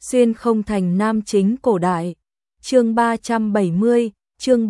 Xuyên không thành nam chính cổ đại. Chương 370, chương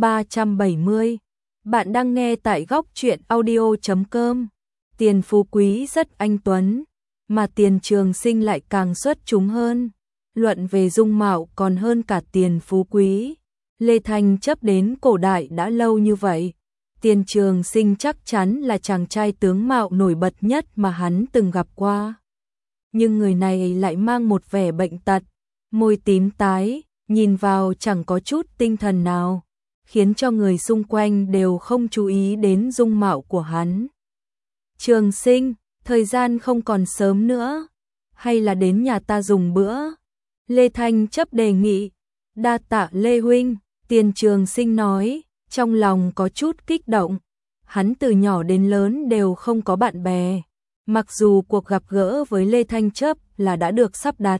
370. Bạn đang nghe tại góc truyện audio.com. Tiền Phú Quý rất anh tuấn, mà Tiền Trường Sinh lại càng xuất chúng hơn. Luận về dung mạo còn hơn cả Tiền Phú Quý. Lê Thanh chấp đến cổ đại đã lâu như vậy, Tiền Trường Sinh chắc chắn là chàng trai tướng mạo nổi bật nhất mà hắn từng gặp qua. Nhưng người này lại mang một vẻ bệnh tật, môi tím tái, nhìn vào chẳng có chút tinh thần nào, khiến cho người xung quanh đều không chú ý đến dung mạo của hắn. Trường Sinh, thời gian không còn sớm nữa, hay là đến nhà ta dùng bữa? Lê Thanh chấp đề nghị. Đa tạ Lê huynh, Tiền Trường Sinh nói, trong lòng có chút kích động. Hắn từ nhỏ đến lớn đều không có bạn bè, mặc dù cuộc gặp gỡ với Lê Thanh chấp là đã được sắp đặt,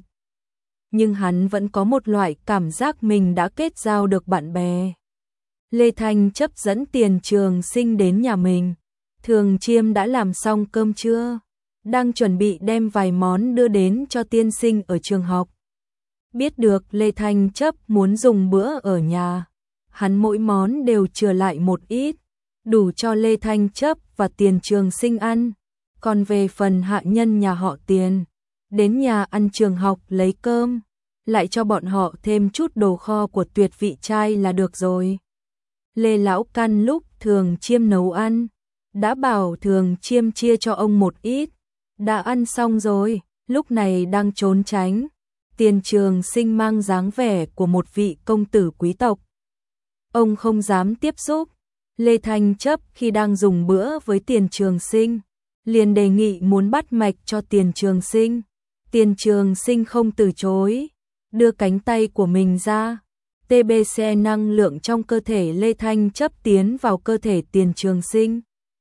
nhưng hắn vẫn có một loại cảm giác mình đã kết giao được bạn bè. Lê Thanh chấp dẫn Tiền Trường Sinh đến nhà mình. Thường Chiêm đã làm xong cơm trưa, đang chuẩn bị đem vài món đưa đến cho tiên sinh ở trường học. Biết được Lê Thanh chấp muốn dùng bữa ở nhà, hắn mỗi món đều chừa lại một ít, đủ cho Lê Thanh chấp và Tiền Trường Sinh ăn. Còn về phần hạ nhân nhà họ Tiền, đến nhà ăn trường học lấy cơm, lại cho bọn họ thêm chút đồ kho của Tuyệt Vị Trai là được rồi. Lê Lão Căn lúc Thường Chiêm nấu ăn, đã bảo Thường Chiêm chia cho ông một ít, đã ăn xong rồi, lúc này đang trốn tránh. Tiền Trường Sinh mang dáng vẻ của một vị công tử quý tộc. Ông không dám tiếp xúc. Lê Thanh chấp khi đang dùng bữa với Tiền Trường Sinh, liền đề nghị muốn bắt mạch cho Tiền Trường Sinh. Tiền Trường Sinh không từ chối, đưa cánh tay của mình ra. TBC năng lượng trong cơ thể Lê Thanh chấp tiến vào cơ thể Tiền Trường Sinh.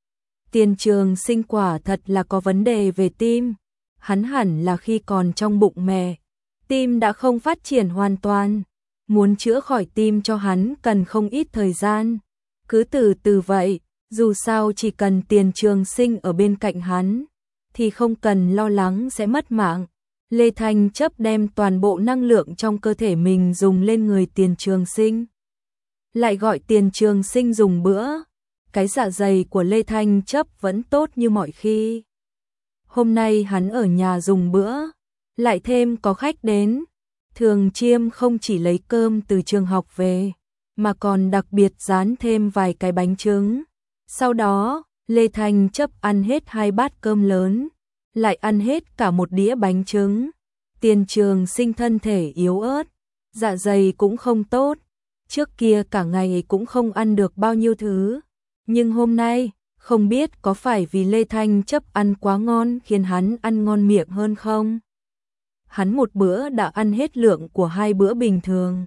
Tiền Trường Sinh quả thật là có vấn đề về tim. Hắn hẳn là khi còn trong bụng mẹ, tim đã không phát triển hoàn toàn. Muốn chữa khỏi tim cho hắn cần không ít thời gian. Cứ từ từ vậy, dù sao chỉ cần Tiền Trường Sinh ở bên cạnh hắn, thì không cần lo lắng sẽ mất mạng. Lê Thanh chấp đem toàn bộ năng lượng trong cơ thể mình dùng lên người Tiền Trường Sinh. Lại gọi Tiền Trường Sinh dùng bữa. Cái dạ dày của Lê Thanh chấp vẫn tốt như mọi khi. Hôm nay hắn ở nhà dùng bữa, lại thêm có khách đến. Thường Chiêm không chỉ lấy cơm từ trường học về, mà còn đặc biệt dán thêm vài cái bánh trứng. Sau đó, Lê Thanh chấp ăn hết 2 bát cơm lớn, lại ăn hết cả một đĩa bánh trứng. Tiền Trường Sinh thân thể yếu ớt, dạ dày cũng không tốt, trước kia cả ngày cũng không ăn được bao nhiêu thứ. Nhưng hôm nay, không biết có phải vì Lê Thanh chấp ăn quá ngon khiến hắn ăn ngon miệng hơn không? Hắn một bữa đã ăn hết lượng của 2 bữa bình thường.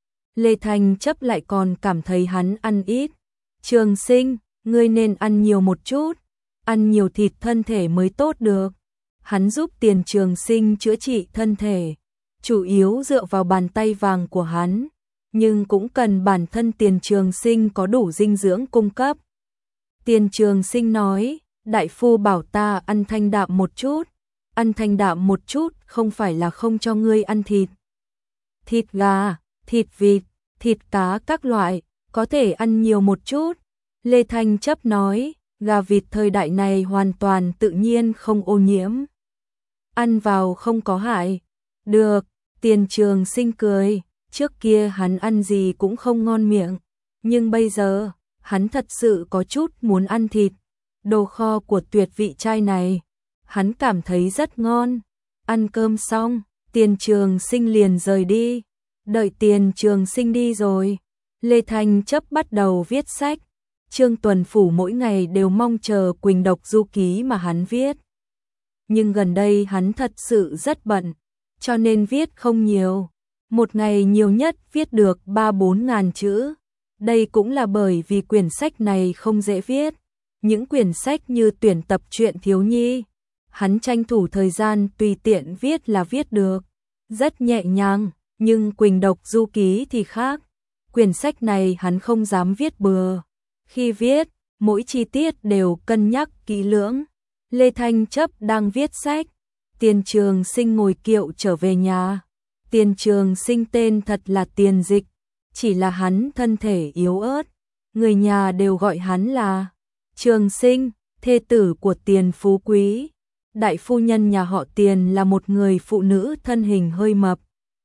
Lê Thanh chấp lại còn cảm thấy hắn ăn ít. Trường Sinh, ngươi nên ăn nhiều một chút, ăn nhiều thịt thân thể mới tốt được. Hắn giúp Tiền Trường Sinh chữa trị thân thể, chủ yếu dựa vào bàn tay vàng của hắn, nhưng cũng cần bản thân Tiền Trường Sinh có đủ dinh dưỡng cung cấp. Tiền Trường Sinh nói, đại phu bảo ta ăn thanh đạm một chút. Ăn thanh đạm một chút không phải là không cho ngươi ăn thịt. Thịt gà, thịt vịt, thịt cá các loại, có thể ăn nhiều một chút. Lê Thanh chấp nói, gà vịt thời đại này hoàn toàn tự nhiên không ô nhiễm. Ăn vào không có hại. Được, Tiền Trường Sinh cười, trước kia hắn ăn gì cũng không ngon miệng, nhưng bây giờ, hắn thật sự có chút muốn ăn thịt. Đồ kho của Tuyệt Vị Trai này, hắn cảm thấy rất ngon. Ăn cơm xong, Tiền Trường Sinh liền rời đi. Đợi Tiền Trường Sinh đi rồi, Lê Thanh chấp bắt đầu viết sách. Trương Tuần Phủ mỗi ngày đều mong chờ Quỳnh Độc Du Ký mà hắn viết. Nhưng gần đây hắn thật sự rất bận, cho nên viết không nhiều. Một ngày nhiều nhất viết được 3-4 ngàn chữ. Đây cũng là bởi vì quyển sách này không dễ viết. Những quyển sách như tuyển tập truyện thiếu nhi, hắn tranh thủ thời gian tùy tiện viết là viết được, rất nhẹ nhàng. Nhưng Quỳnh Độc Du Ký thì khác. Quyển sách này hắn không dám viết bừa. Khi viết, mỗi chi tiết đều cân nhắc kỹ lưỡng. Lê Thanh chấp đang viết sách, Tiền Trường Sinh ngồi kiệu trở về nhà. Tiền Trường Sinh tên thật là Tiền Dịch, chỉ là hắn thân thể yếu ớt, người nhà đều gọi hắn là Trường Sinh, thê tử của Tiền Phú Quý. Đại phu nhân nhà họ Tiền là một người phụ nữ thân hình hơi mập,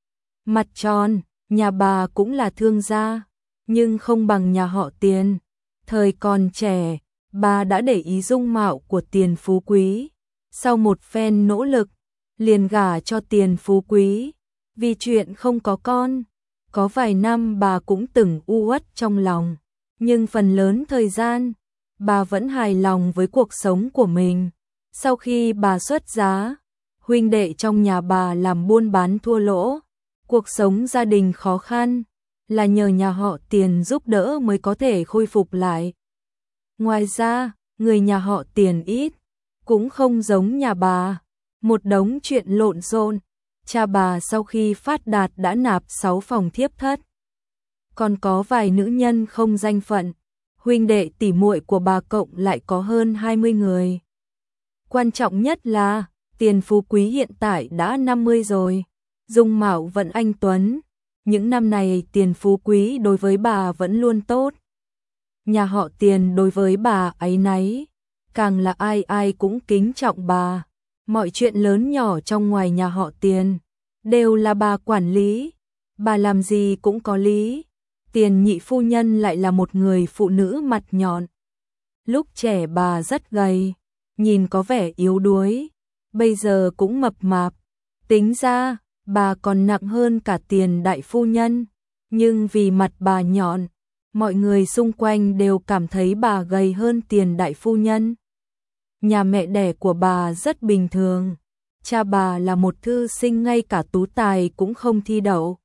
mặt tròn, nhà bà cũng là thương gia, nhưng không bằng nhà họ Tiền. Thời còn trẻ, bà đã để ý dung mạo của Tiền Phú Quý. Sau một phen nỗ lực, liền gả cho Tiền Phú Quý. Vì chuyện không có con, có vài năm bà cũng từng u uất trong lòng, nhưng phần lớn thời gian, bà vẫn hài lòng với cuộc sống của mình. Sau khi bà xuất giá, huynh đệ trong nhà bà làm buôn bán thua lỗ, cuộc sống gia đình khó khăn, là nhờ nhà họ Tiền giúp đỡ mới có thể khôi phục lại. Ngoài ra, người nhà họ Tiền ít, cũng không giống nhà bà, một đống chuyện lộn xộn. Cha bà sau khi phát đạt đã nạp 6 phòng thiếp thất. Còn có vài nữ nhân không danh phận, huynh đệ tỷ muội của bà cộng lại có hơn 20 người. Quan trọng nhất là, Tiền Phú Quý hiện tại đã 50 rồi, dung mạo vẫn anh tuấn. Những năm này Tiền Phú Quý đối với bà vẫn luôn tốt. Nhà họ Tiền đối với bà áy náy, càng là ai ai cũng kính trọng bà. Mọi chuyện lớn nhỏ trong ngoài nhà họ Tiền đều là bà quản lý, bà làm gì cũng có lý. Tiền nhị phu nhân lại là một người phụ nữ mặt nhọn. Lúc trẻ bà rất gầy, nhìn có vẻ yếu đuối, bây giờ cũng mập mạp. Tính ra, bà còn nặng hơn cả Tiền đại phu nhân, nhưng vì mặt bà nhọn, mọi người xung quanh đều cảm thấy bà gầy hơn Tiền đại phu nhân. Nhà mẹ đẻ của bà rất bình thường, cha bà là một thư sinh ngay cả tú tài cũng không thi đậu.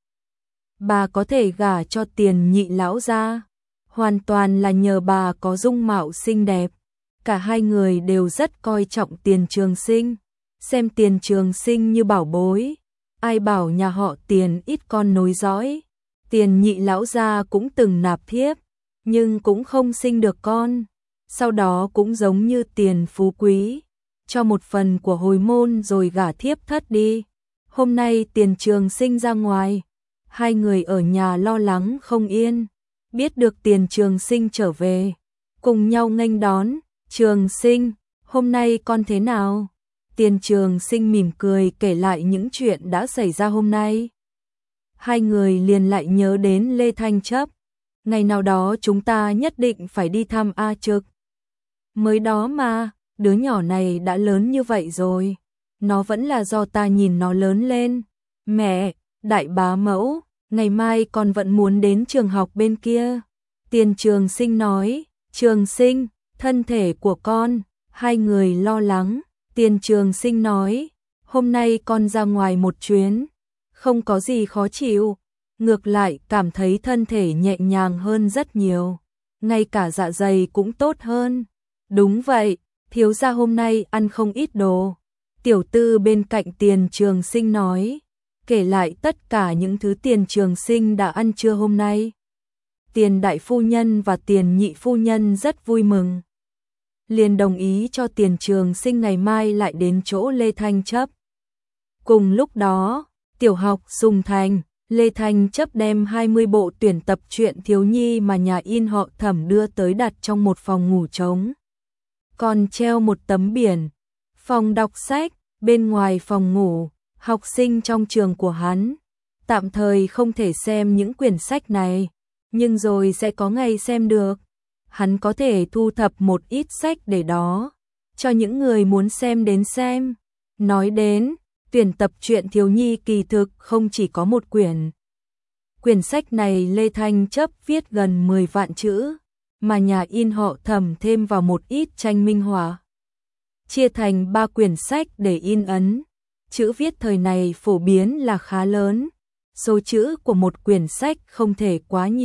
Bà có thể gả cho Tiền nhị lão gia, hoàn toàn là nhờ bà có dung mạo xinh đẹp. Cả hai người đều rất coi trọng Tiền Trường Sinh, xem Tiền Trường Sinh như bảo bối. Ai bảo nhà họ Tiền ít con nối dõi. Tiền nhị lão gia cũng từng nạp thiếp, nhưng cũng không sinh được con. Sau đó cũng giống như Tiền Phú Quý, cho một phần của hồi môn rồi gả thiếp thất đi. Hôm nay Tiền Trường Sinh ra ngoài, hai người ở nhà lo lắng không yên. Biết được Tiền Trường Sinh trở về, cùng nhau nghênh đón. Trường Sinh, hôm nay con thế nào? Tiền Trường Sinh mỉm cười kể lại những chuyện đã xảy ra hôm nay. Hai người liền lại nhớ đến Lê Thanh Chấp. Ngày nào đó chúng ta nhất định phải đi thăm A Trực. Mới đó mà, đứa nhỏ này đã lớn như vậy rồi. Nó vẫn là do ta nhìn nó lớn lên. Mẹ, đại bá mẫu, ngày mai con vẫn muốn đến trường học bên kia. Tiền Trường Sinh nói. Trường Sinh, thân thể của con. Hai người lo lắng. Tiền Trường Sinh nói. Hôm nay con ra ngoài một chuyến, không có gì khó chịu, ngược lại cảm thấy thân thể nhẹ nhàng hơn rất nhiều, ngay cả dạ dày cũng tốt hơn. Đúng vậy, thiếu gia hôm nay ăn không ít đồ. Tiểu tư bên cạnh Tiền Trường Sinh nói, kể lại tất cả những thứ Tiền Trường Sinh đã ăn trưa hôm nay. Tiền đại phu nhân và Tiền nhị phu nhân rất vui mừng, liền đồng ý cho Tiền Trường Sinh ngày mai lại đến chỗ Lê Thanh Chấp. Cùng lúc đó, tiểu học Sùng Thành, Lê Thanh Chấp đem 20 bộ tuyển tập truyện thiếu nhi mà nhà in họ Thẩm đưa tới đặt trong một phòng ngủ trống. Còn treo một tấm biển, phòng đọc sách, bên ngoài phòng ngủ, học sinh trong trường của hắn tạm thời không thể xem những quyển sách này, nhưng rồi sẽ có ngày xem được. Hắn có thể thu thập một ít sách để đó, cho những người muốn xem đến xem. Nói đến, tuyển tập truyện thiếu nhi kỳ thực không chỉ có một quyển. Quyển sách này Lê Thanh Chấp viết gần 10 vạn chữ, mà nhà in họ Thẩm thêm vào một ít tranh minh họa, chia thành 3 quyển sách để in ấn. Chữ viết thời này phổ biến là khá lớn, số chữ của một quyển sách không thể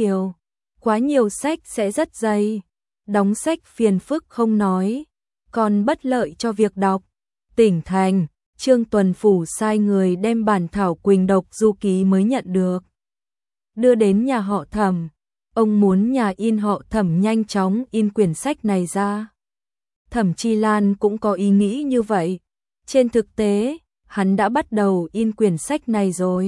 quá nhiều sách sẽ rất dày, đóng sách phiền phức không nói, còn bất lợi cho việc đọc. Tỉnh thành, Trương Tuần Phủ sai người đem bản thảo Quỳnh Độc Du Ký mới nhận được, đưa đến nhà họ Thẩm. Ông muốn nhà in họ Thẩm nhanh chóng in quyển sách này ra. Thẩm Chi Lan cũng có ý nghĩ như vậy. Trên thực tế, hắn đã bắt đầu in quyển sách này rồi.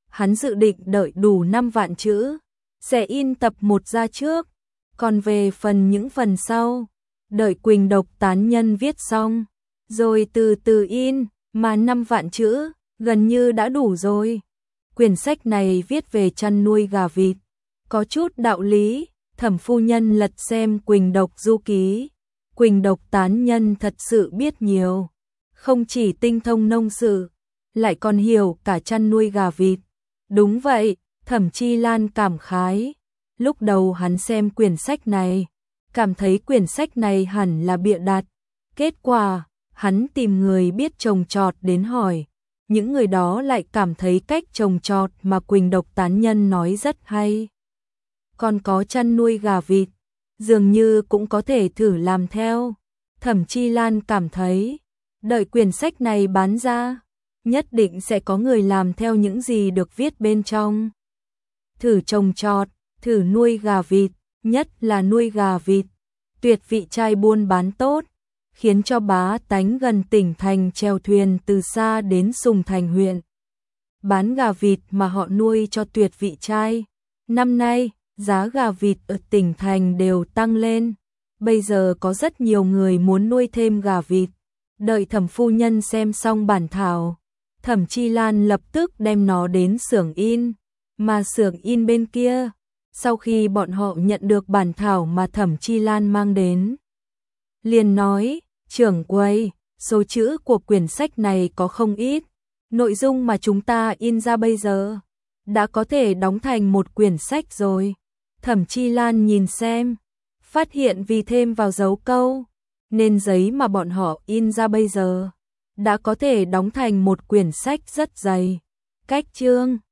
hắn dự định đợi đủ 5 vạn chữ, sẽ in tập 1 ra trước, còn về những phần sau, đợi Quỳnh Độc tán nhân viết xong, rồi từ từ in, mà 5 vạn chữ, gần như đã đủ rồi. Quyển sách này viết về chăn nuôi gà vịt, có chút đạo lý. Thẩm phu nhân lật xem Quỳnh Độc du ký, Quỳnh Độc tán nhân thật sự biết nhiều, không chỉ tinh thông nông sự, lại còn hiểu cả chăn nuôi gà vịt. Đúng vậy, Thẩm Chi Lan cảm khái. Lúc đầu hắn xem quyển sách này, cảm thấy quyển sách này hẳn là bịa đặt. Kết quả, hắn tìm người biết trồng trọt đến hỏi. Những người đó lại cảm thấy cách trồng trọt mà Quỳnh Độc tán nhân nói rất hay. Còn có chăn nuôi gà vịt, dường như cũng có thể thử làm theo. Thẩm Chi Lan cảm thấy, đợi quyển sách này bán ra, nhất định sẽ có người làm theo những gì được viết bên trong. Thử trồng trọt, thử nuôi gà vịt, nhất là nuôi gà vịt, tuyệt vị trai buôn bán tốt, khiến cho bá tánh gần tỉnh thành chèo thuyền từ xa đến Sùng Thành huyện. Bán gà vịt mà họ nuôi cho tuyệt vị trai. Năm nay, giá gà vịt ở tỉnh thành đều tăng lên. Bây giờ có rất nhiều người muốn nuôi thêm gà vịt. Đợi Thẩm phu nhân xem xong bản thảo, Thẩm Chi Lan lập tức đem nó đến xưởng in. Mà xưởng in bên kia, sau khi bọn họ nhận được bản thảo mà Thẩm Chi Lan mang đến, liền nói, trưởng quầy, số chữ của quyển sách này có không ít. Nội dung mà chúng ta in ra bây giờ đã có thể đóng thành một quyển sách rồi. Thẩm Chi Lan nhìn xem, phát hiện vì thêm vào dấu câu, nên giấy mà bọn họ in ra bây giờ đã có thể đóng thành một quyển sách rất dày. Cách chương